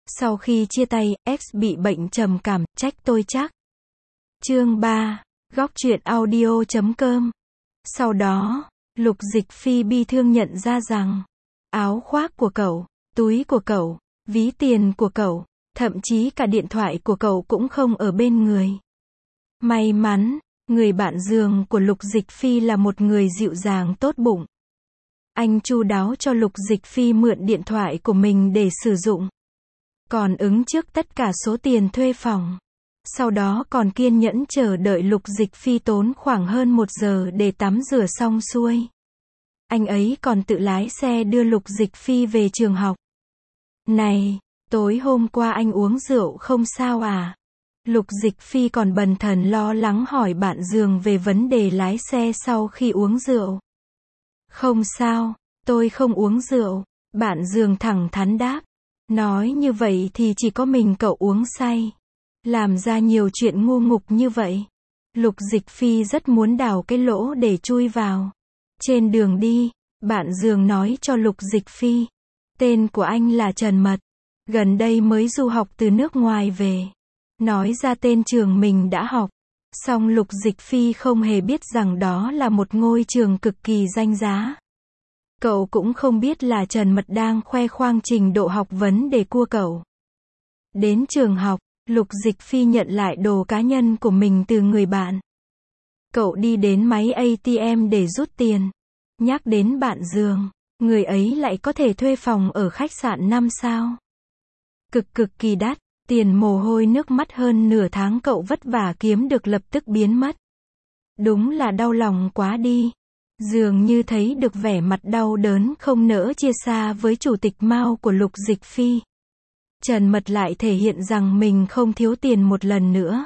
Sau khi chia tay, X bị bệnh trầm cảm, trách tôi chắc. Chương 3. Góc truyện audio.com. Sau đó, Lục Dịch Phi bi thương nhận ra rằng, áo khoác của cậu, túi của cậu, ví tiền của cậu, thậm chí cả điện thoại của cậu cũng không ở bên người. May mắn, người bạn giường của Lục Dịch Phi là một người dịu dàng tốt bụng. Anh chu đáo cho Lục Dịch Phi mượn điện thoại của mình để sử dụng. Còn ứng trước tất cả số tiền thuê phòng. Sau đó còn kiên nhẫn chờ đợi Lục Dịch Phi tốn khoảng hơn 1 giờ để tắm rửa xong xuôi. Anh ấy còn tự lái xe đưa Lục Dịch Phi về trường học. Này, tối hôm qua anh uống rượu không sao à? Lục Dịch Phi còn bần thần lo lắng hỏi bạn giường về vấn đề lái xe sau khi uống rượu. Không sao, tôi không uống rượu, bạn giường thẳng thắn đáp. Nói như vậy thì chỉ có mình cậu uống say. Làm ra nhiều chuyện ngu ngục như vậy. Lục Dịch Phi rất muốn đào cái lỗ để chui vào. Trên đường đi, bạn giường nói cho Lục Dịch Phi. Tên của anh là Trần Mật. Gần đây mới du học từ nước ngoài về. Nói ra tên trường mình đã học. Song Lục Dịch Phi không hề biết rằng đó là một ngôi trường cực kỳ danh giá. Cậu cũng không biết là Trần Mật đang khoe khoang trình độ học vấn đề của cậu. Đến trường học, Lục Dịch Phi nhận lại đồ cá nhân của mình từ người bạn. Cậu đi đến máy ATM để rút tiền. Nhắc đến bạn giường, người ấy lại có thể thuê phòng ở khách sạn 5 sao. Cực kỳ đắt, tiền mồ hôi nước mắt hơn nửa tháng cậu vất vả kiếm được lập tức biến mất. Đúng là đau lòng quá đi. Dường như thấy được vẻ mặt đau đớn không nỡ chia xa với chủ tịch Mao của Lục Dịch Phi. Trần Mật lại thể hiện rằng mình không thiếu tiền một lần nữa.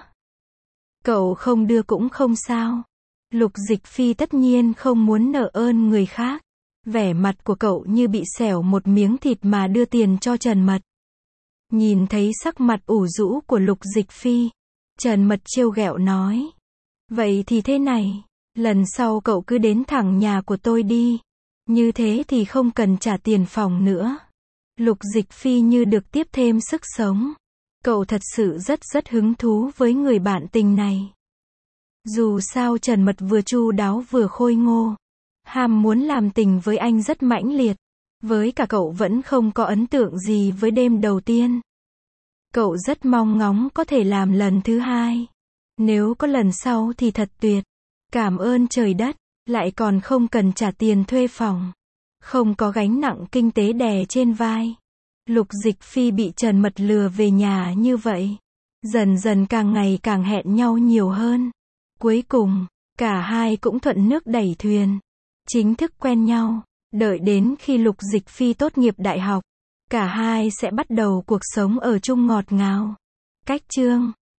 Cậu không đưa cũng không sao. Lục Dịch Phi tất nhiên không muốn nợ ơn người khác. Vẻ mặt của cậu như bị xẻo một miếng thịt mà đưa tiền cho Trần Mật. Nhìn thấy sắc mặt ủ rũ của Lục Dịch Phi, Trần Mật trêu ghẹo nói. Vậy thì thế này, lần sau cậu cứ đến thẳng nhà của tôi đi. Như thế thì không cần trả tiền phòng nữa. Lục Dịch Phi như được tiếp thêm sức sống. Cậu thật sự rất hứng thú với người bạn tình này. Dù sao Trần Mật vừa chu đáo vừa khôi ngô. Ham muốn làm tình với anh rất mãnh liệt. Với cả cậu vẫn không có ấn tượng gì với đêm đầu tiên. Cậu rất mong ngóng có thể làm lần thứ hai. Nếu có lần sau thì thật tuyệt. Cảm ơn trời đất, lại còn không cần trả tiền thuê phòng. Không có gánh nặng kinh tế đè trên vai. Lục Dịch Phi bị Trần Mật lừa về nhà như vậy. Dần dần càng ngày càng hẹn nhau nhiều hơn. Cuối cùng, cả hai cũng thuận nước đẩy thuyền. Chính thức quen nhau. Đợi đến khi Lục Dịch Phi tốt nghiệp đại học, cả hai sẽ bắt đầu cuộc sống ở chung ngọt ngào. Cách chương